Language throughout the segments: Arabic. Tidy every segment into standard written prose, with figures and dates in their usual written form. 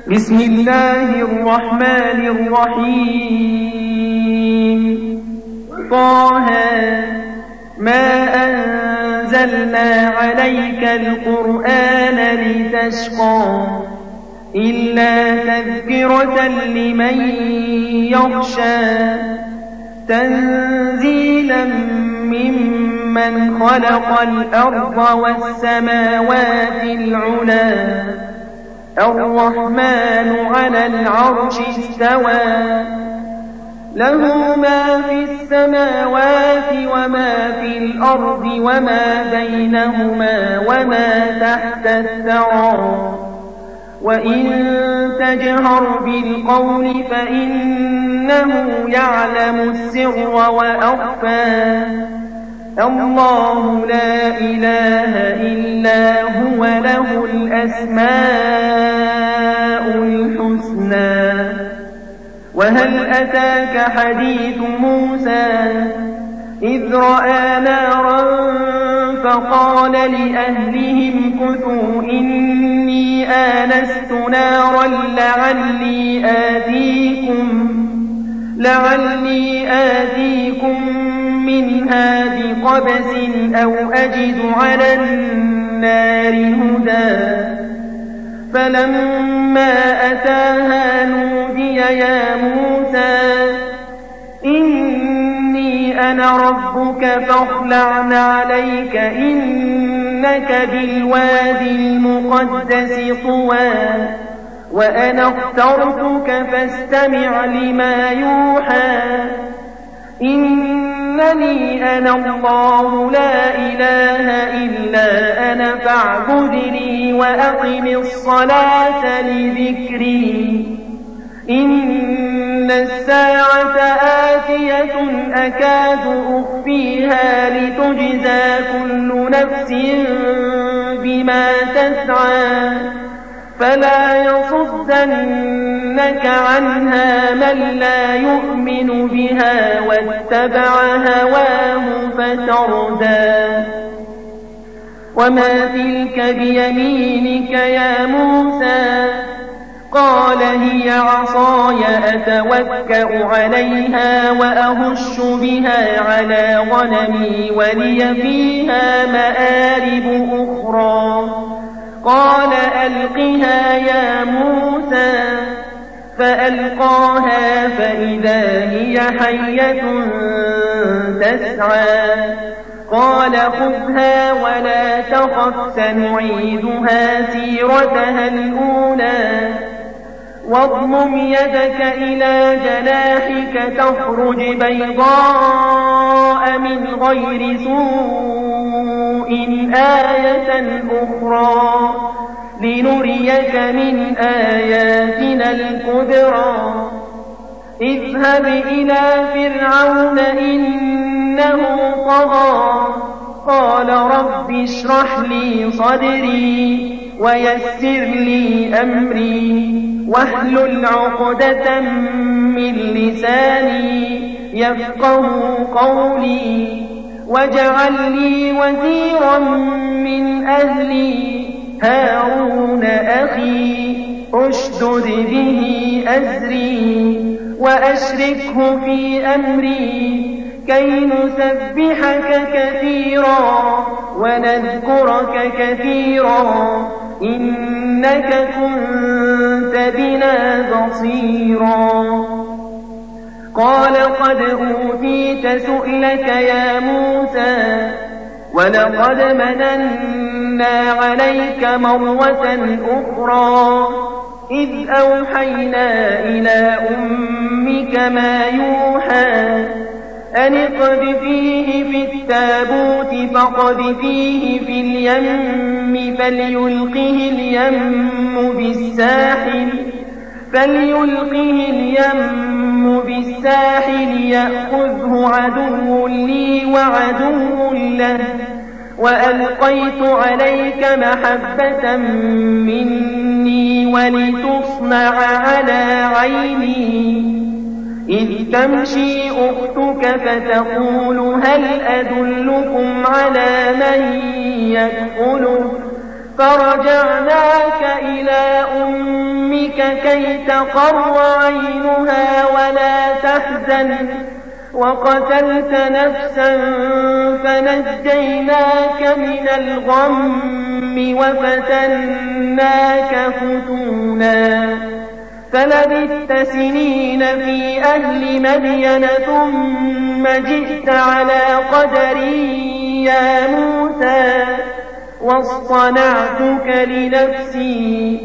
بسم الله الرحمن الرحيم. طه ما أنزلنا عليك القرآن لتشقى إلا تذكرة لمن يخشى تنزيلا ممن خلق الأرض والسماوات العلى الرحمن على العرش استوى له ما في السماوات وما في الأرض وما بينهما وما تحت الثرى وإن تجهر بالقول فإنه يعلم السر وأخفى الله لا إله إلا هو له الأسماء الحسنى. وهل أتاك حديث موسى إذ رأى نارا فقال لأهلهم كثوا إني آنست نارا لعلي آتيكم منها بقبس أو أجد على النار هدى فلما أتاها نودي يا موسى إني أنا ربك فاخلع عليك إنك بالوادي المقدس طوى وأنا اخترتك فاستمع لما يوحى إنني أنا الله لا إله إلا أنا فاعبدني وأقم الصلاة لذكري إن الساعة آتية أكاد أخفيها لتجزى كل نفس بما تسعى فلا يصدنك عنها من لا يؤمن بها واتبع هواه فتردى. وما تلك بيمينك يا موسى قال هي عصاي أتوكأ عليها وأهش بها على غنمي ولي فيها مآرب أخرى قال ألقها يا موسى فألقاها فإذا هي حية تسعى قال خذها ولا تخف سنعيدها سيرتها الأولى واضمم يدك إلى جناحك تخرج بيضاء من غير سوء آية أخرى لنريك من آياتنا الكبرى اذهب إلى فرعون إنه طغى قال رب اشرح لي صدري ويسر لي أمري واحلل عقدة من لساني يفقه قولي واجعل لي وزيرا من أهلي هارون أخي أشدد به أزري وأشركه في أمري كي نسبحك كثيرا ونذكرك كثيرا إنك كنت بنا بصيرا قال قد أوتيت سؤلك يا موسى ولقد مننا عليك مرة أخرى إذ أوحينا إلى أمك ما يوحى أن اقذفيه في التابوت فاقذفيه في اليم فليلقه اليم بالساحل يأخذه عدو لي وعدو له وألقيت عليك محبة مني ولتصنع على عيني إذ تمشي أختك فتقول هل أدلكم على من يكفله فرجعناك إلى أمك كي تقر عينها ولا تحزن وقتلت نفسا فنجيناك من الغم وفتناك فتونا فلبثت سنين في أهل مدين ثم جئت على قدري يا موسى واصطنعتك لنفسي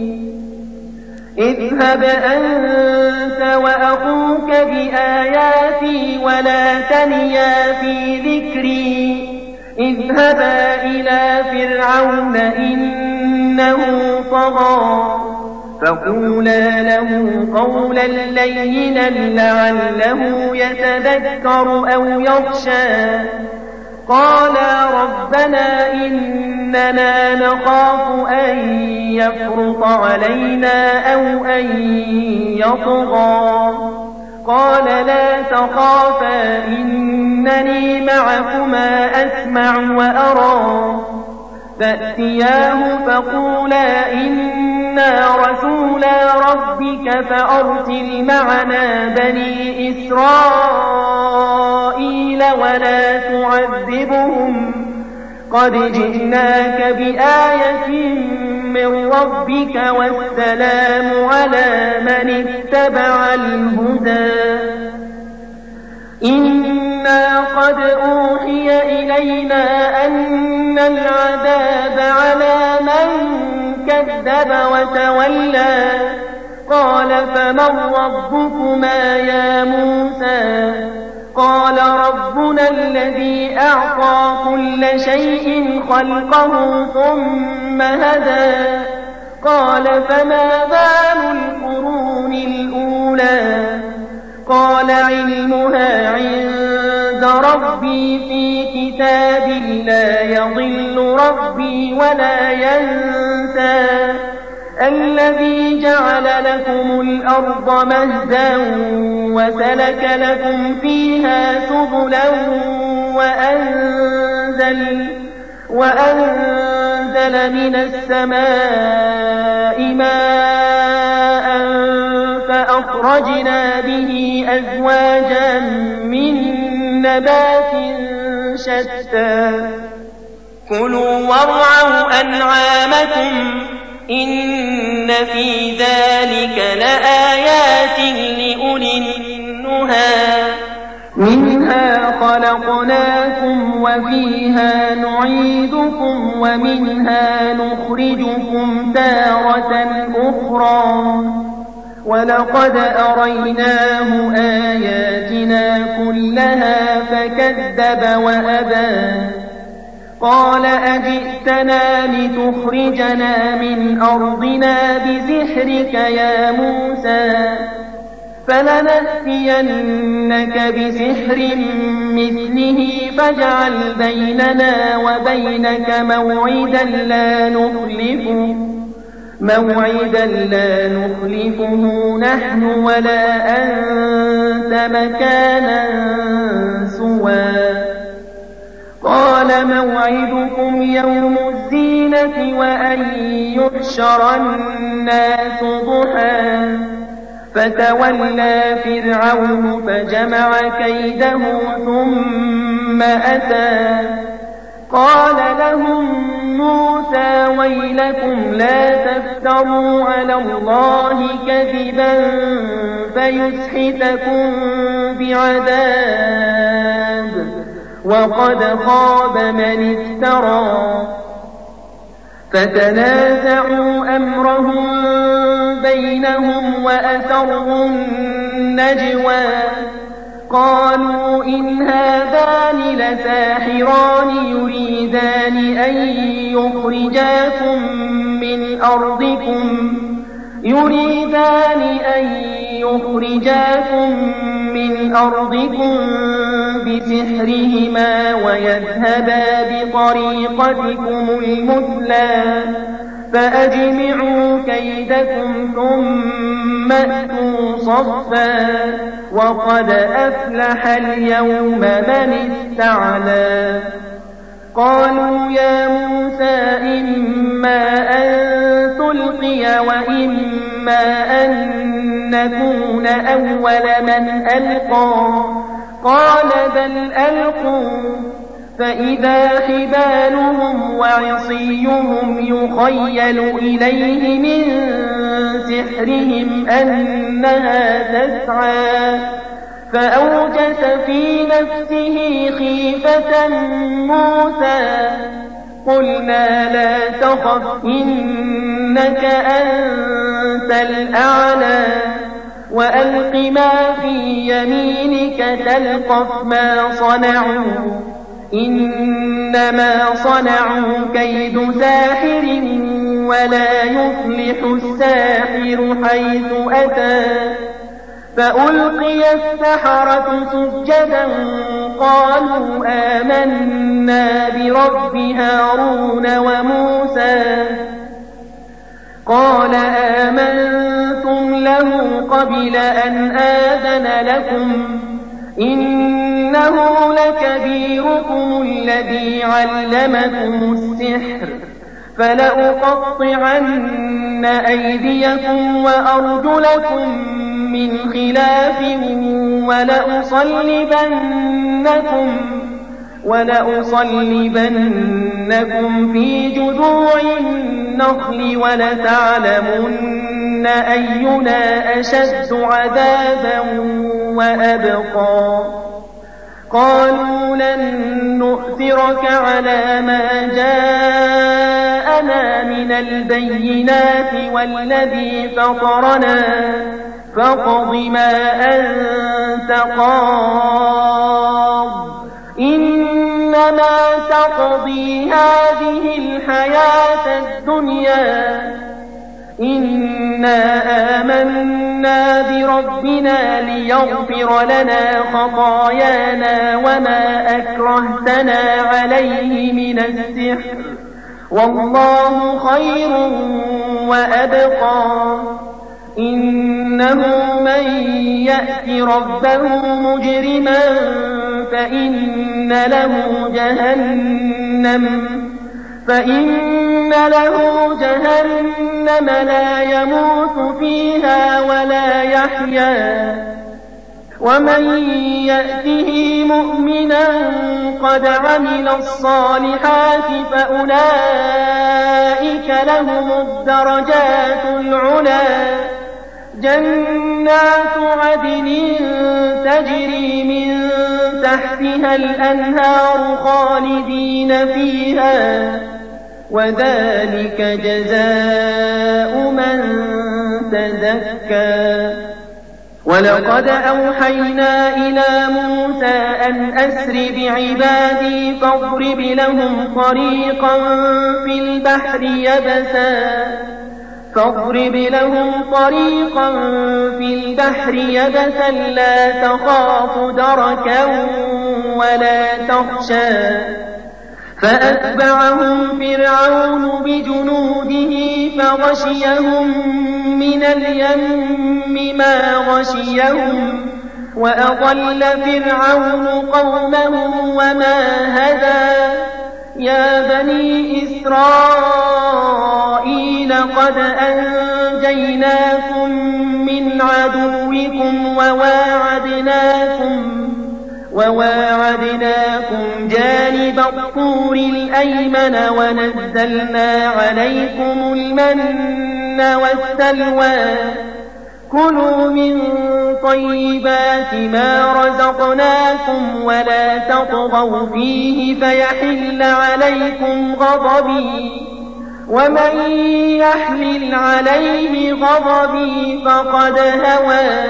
اذهب أنت وأخوك بآياتي ولا تنيا في ذكري اذهبا إلى فرعون إنه طغى فقولا له قولا لينا لعله يتذكر أو يخشى قالا ربنا إننا نخاف أن يفرط علينا أو أن يطغى قال لا تخافا إنني معكما أسمع وأرى فأتياه فقولا إنا رسولا ربك فأرسل معنا بني إسرائيل ولا تعذبهم قد جئناك بآية من ربك والسلام على من اتبع الهدى إنا قد أوحي إلينا أن العذاب على من كذب وتولى قال فمن ربكما يا موسى قال ربنا الذي أعطى كل شيء خلقه ثم هدى قال فما بال القرون الأولى قال علمها عند ربي في كتاب لا يضل ربي ولا ينسى الذي جعل لكم الأرض مهدا وسلك لكم فيها سبلا وأنزل من السماء ماء فأخرجنا به أزواجا من نبات شتى كلوا وارعوا أنعامكم إن في ذلك لآيات لأولي النهى منها خلقناكم وفيها نعيدكم ومنها نخرجكم تارة أخرى ولقد أريناه آياتنا كلها فكذب وأبى قال أجئتنا لتخرجنا من أرضنا بسحرك يا موسى فلنأتينك بسحر مثله فاجعل بيننا وبينك موعدا لا نخلفه نحن ولا أنت مكانا سوى قال موعدكم يوم الزينة وأن يحشر الناس ضحى فتولى فرعون فجمع كيده ثم أتى قال لهم موسى ويلكم لا تفتروا على الله كذبا فيسحتكم بعذاب وقد خاب من افترى فتنازعوا أمرهم بينهم وأسروا النجوى قالوا إن هذان لساحران يريدان أن يخرجاكم من أرضكم بسحرهما ويذهبا بطريقتكم المثلى فأجمعوا كيدكم ثم أتوا صفا وقد أفلح اليوم من استعلى قالوا يا موسى إما أن تلقي وإما أن نكون أول من ألقى قال بل ألقوا فإذا حبالهم وعصيهم يخيل إليه من سحرهم أنها تسعى فأوجس في نفسه خيفة موسى قلنا لا تخف إنك أنت الأعلى وألق ما في يمينك تلقف ما صنعوا إنما صنعوا كيد ساحر ولا يفلح الساحر حيث أتى فألقي السحرة سجدا قالوا آمنا برب هارون وموسى قال آمنتم له قبل أن آذن لكم إنه لكبيركم الذي علمكم السحر فلأقطعن أيديكم وأرجلكم من خلاف ولأصلبنكم في جذوع النخل ولتعلمن أينا أشد عذابا وأبقى قالوا لن نؤثرك على ما جاءنا من البينات والذي فطرنا فاقض ما أنت قاض إنما تقضي هذه الحياة الدنيا إنا آمنا بربنا ليغفر لنا خطايانا وما أكرهتنا عليه من السحر والله خير وأبقى إنه من يأت ربه مجرما فإن له جهنم لا يموت فيها ولا يحيا ومن يأته مؤمنا قد عمل الصالحات فأولئك لهم الدرجات العلى جنات عدن تجري من تحتها الأنهار خالدين فيها وذلك جزاء من تزكى ولقد أوحينا إلى موسى أن أسر بعبادي فاضرب لهم طريقا في البحر يبسا لا تخاف دركا ولا تخشى فأتبعهم فرعون بجنوده فغشيهم من اليم ما غشيهم وأضل فرعون قومه وما هدى يا بني إسرائيل قد أنجيناكم من عدوكم وواعدناكم جانب الطور الأيمن ونزلنا عليكم المن والسلوى كلوا من طيبات ما رزقناكم ولا تطغوا فيه فيحل عليكم غضبي ومن يحلل عليه غضبي فقد هوى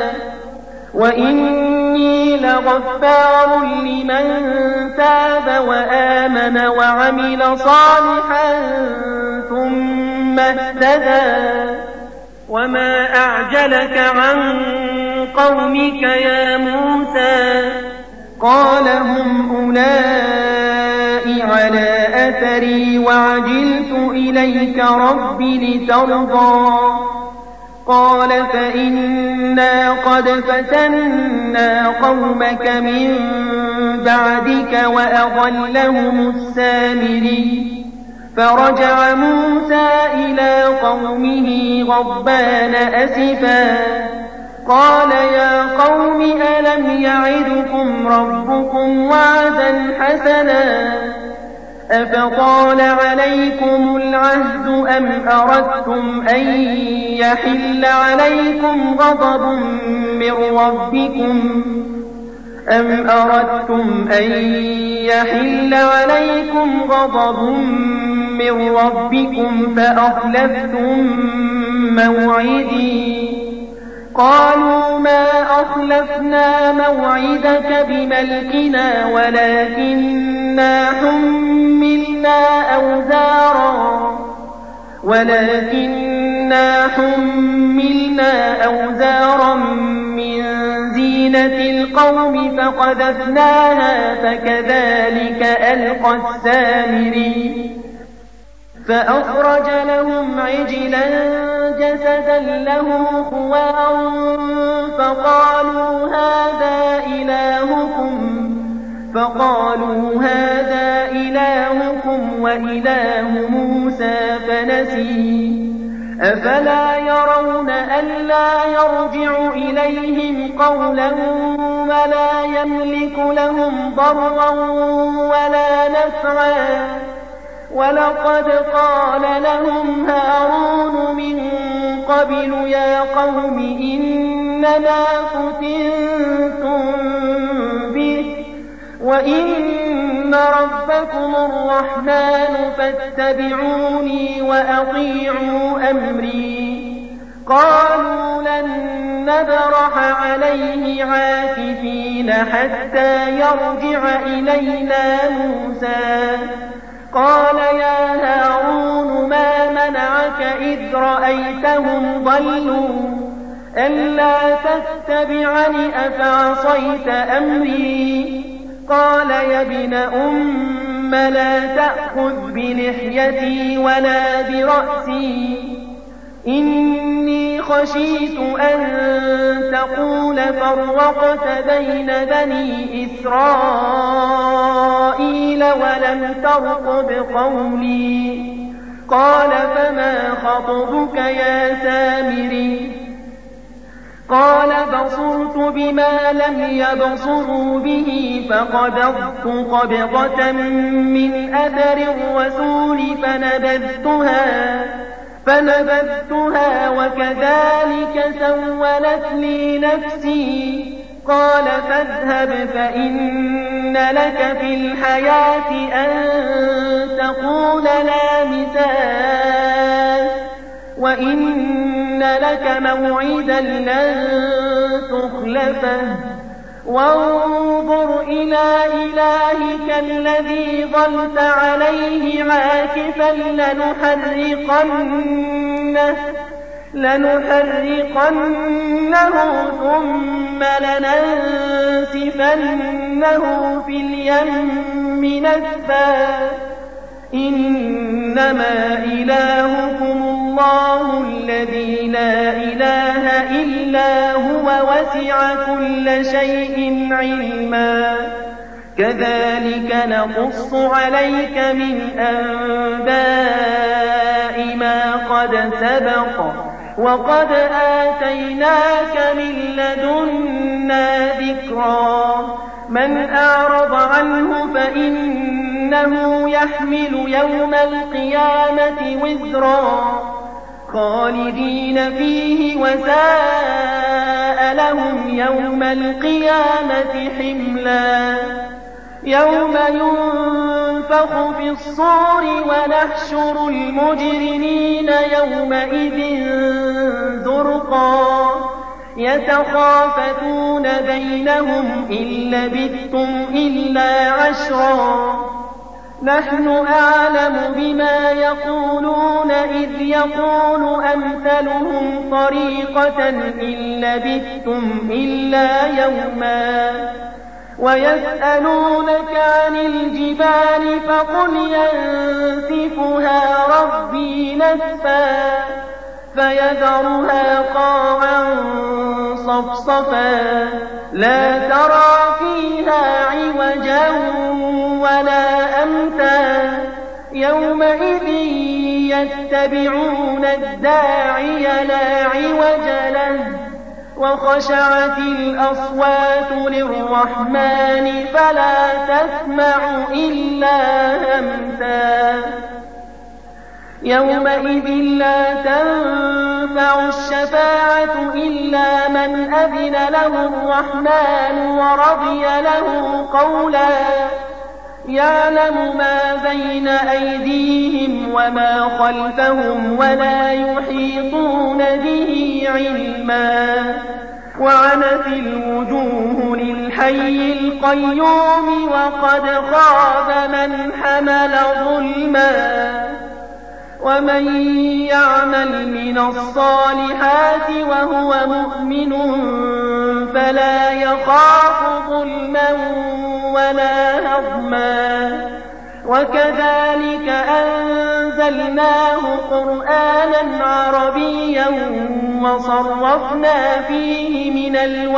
وإني لغفار لمن تاب وآمن وعمل صالحا ثم اهتدى وما أعجلك عن قومك يا موسى قال هم أولئك على أثري وعجلت إليك رب لترضى قال فإنا قد فتنا قومك من بعدك وأضلهم السامري فرجع موسى إلى قومه غضبان أسفا قال يا قوم ألم يعدكم ربكم وعدا حسنا أفطال عليكم العهد أم أردتم أن يحل عليكم غضب من ربكم فأخلفتم موعدي قالوا ما أخلفنا موعدك بملكنا ولكننا حملنا أوزارا من زينة القوم فقذفناها فكذلك ألقى السامري فأخرج لهم عجلا جسدا له خوار فقالوا هذا إلهكم وإله موسى فنسي أفلا يرون ألا يرجع إليهم قولا ولا يملك لهم ضرا ولا نفعا ولقد قال لهم هارون من قبل يا قوم إنما فتنتم به وإن ربكم الرحمن فاتبعوني وأطيعوا أمري قالوا لن نبرح عليه عاكفين حتى يرجع إلينا موسى قال يا هارون ما منعك إذ رأيتهم ضلوا ألا تتبعني أفعصيت أمري قال يا ابن أم لا تأخذ بلحيتي ولا برأسي إني خشيت أن تقول فرقت بين بني إسرائيل ولم ترقب قولي قال فما خطبك يا سامري قال بصرت بما لم يبصروا به فقبضت قبضة من أثر الرسول فنبذتها وكذلك سولت لي نفسي قال فاذهب فإن لك في الحياة أن تقول لا مساس وإن لك موعدا لن تخلفه وانظر إلى إلهك الذي ظلت عليه عاكفا لنحرقنه ثم لننسفنه في اليم نسفا إنما إلهكم الله الذي لا إله إلا هو وسع كل شيء علما كذلك نقص عليك من أنباء ما قد سبق وقد آتيناك من لدنا ذكرا من أعرض عنه فإنه يحمل يوم القيامة وزرا خالدين فيه وساء لهم يوم القيامة حملا يوم ينفخ في الصور ونحشر المجرمين يومئذ زرقا يتخافتون بينهم إن لبثتم إلا عشرا نحن أعلم بما يقولون إذ يقول أمثلهم طريقة إن لبثتم إلا يوما ويسألونك عن الجبال فقل ينسفها ربي نسفا فيذرها قاعا صفصفا لا ترى فيها عوجا ولا أمتا يومئذ يتبعون الداعي لا عوج له وخشعت الأصوات للرحمن فلا تسمع إلا همسا يومئذ لا تنفع الشفاعة إلا من أذن له الرحمن ورضي له قولا يعلم ما بين أيديهم وما خلفهم ولا يحيطون به علما وعنت الوجوه للحي القيوم وقد خاب من حمل ظلما ومن يعمل من الصالحات وهو مؤمن فلا يخاف ظلما ولا هضما وكذلك أنزلناه قرآنا عربيا وصرفنا فيه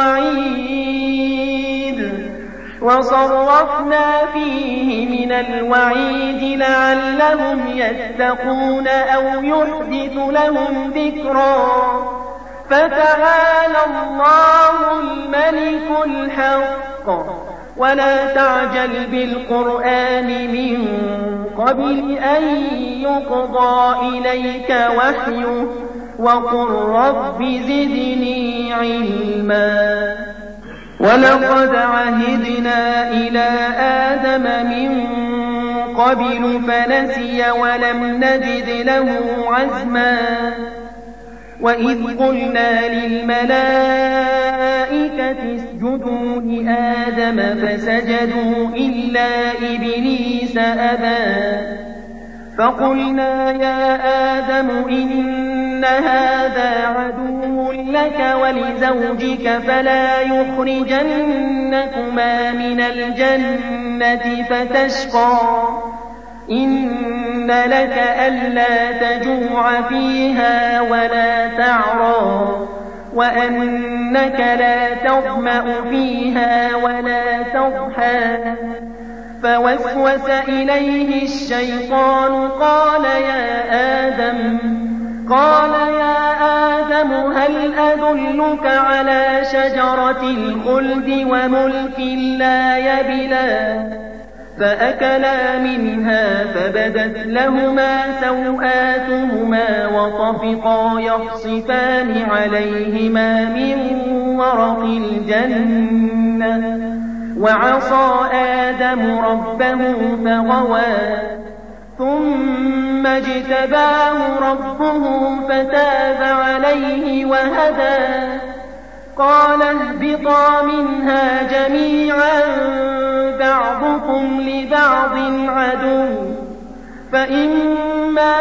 من الوعيد لعلهم يتقون أو يحدث لهم ذكرا فتعالى الله الملك الحق ولا تعجل بالقرآن من قبل أن يقضى إليك وحيه وقل رب زدني علما ولقد عهدنا إلى آدم من قبل فنسي ولم نجد له عزما وإذ قلنا للملائكة اسجدوا لآدم فسجدوا إلا إبليس أبى فقلنا يا آدم إن هذا عدو لك ولزوجك فلا يخرجنكما من الجنة فتشقى إن لك ألا تجوع فيها ولا تعرى وأنك لا تظمأ فيها ولا تضحى فوسوس إليه الشيطان قال يا آدم هل أدلك على شجرة الخلد وملك لا يبلى فأكلا منها فبدت لهما سوآتهما وطفقا يخصفان عليهما من ورق الجنة وعصى آدم ربه فغوى ثم اجتباه ربه فتاب عليه وهدى قال اهبطا منها جميعا بعضكم لبعض عدو فإما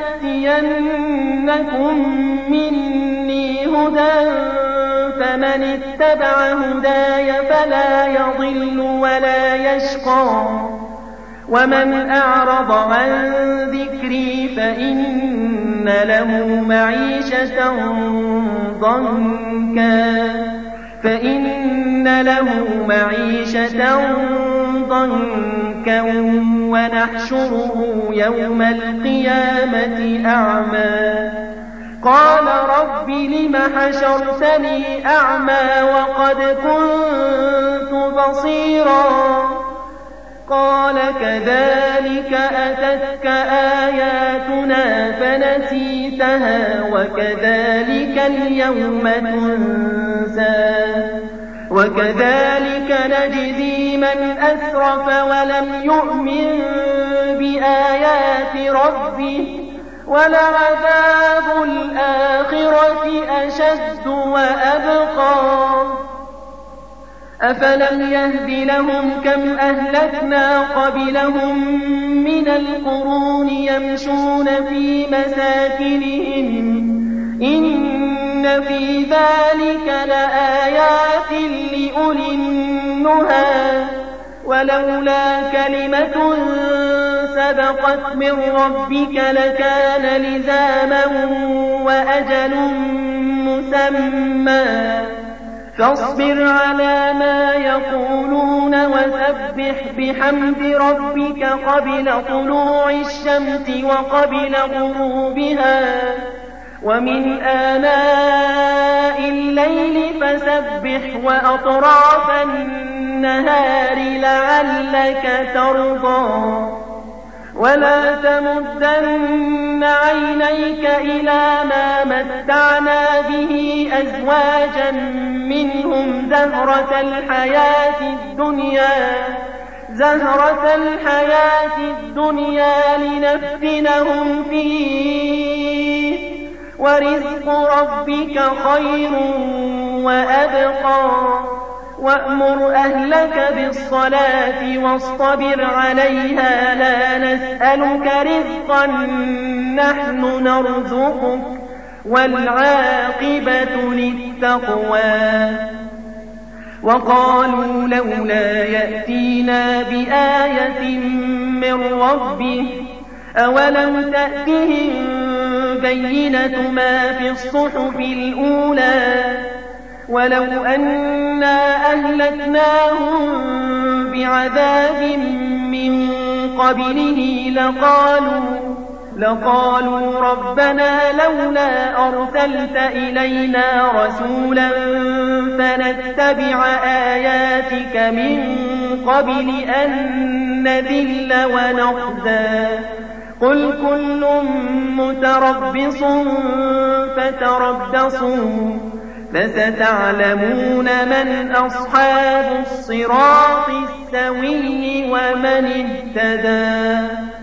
يأتينكم مني هدى فمن اتبع هداي فلا يضل ولا يشقى ومن أعرض عن ذكري فإن له معيشة ضنكا ونحشره يوم القيامة أعمى قال رب لم حشرتني أعمى وقد كنت بصيرا قال كذلك أتتك آياتنا فنسيتها وكذلك اليوم تنسى وكذلك نجزي من أسرف ولم يؤمن بآيات ربه ولعذاب الآخرة أشد وأبقى أفلم يهد لهم كم أهلكنا قبلهم من القرون يمشون في مساكنهم إن في ذلك لآيات لأولي النهى ولولا كلمة سبقت من ربك لكان لزاما وأجل مسمى فاصبر على ما يقولون وسبح بحمد ربك قبل طلوع الشمس وقبل غروبها ومن آناء الليل فسبح وأطراف النهار لعلك ترضى ولا تمدن عينيك إلى ما متعنا به أزواجا منهم زهرة الحياة الدنيا لنفتنهم فيه ورزق ربك خير وأبقى وأمر أهلك بالصلاة واصطبر عليها لا نسألك رزقا نحن نرزقك والعاقبة للتقوى وقالوا لولا يأتينا بآية من ربه أولم تأتهم بينة ما في الصحف الأولى ولو أنا أهلكناهم بعذاب من قبله لقالوا ربنا لولا أرسلت إلينا رسولا فنتبع آياتك من قبل أن نذل ونخزى قل كل متربص فتربصوا فستعلمون من أصحاب الصراط السوي ومن اهتدى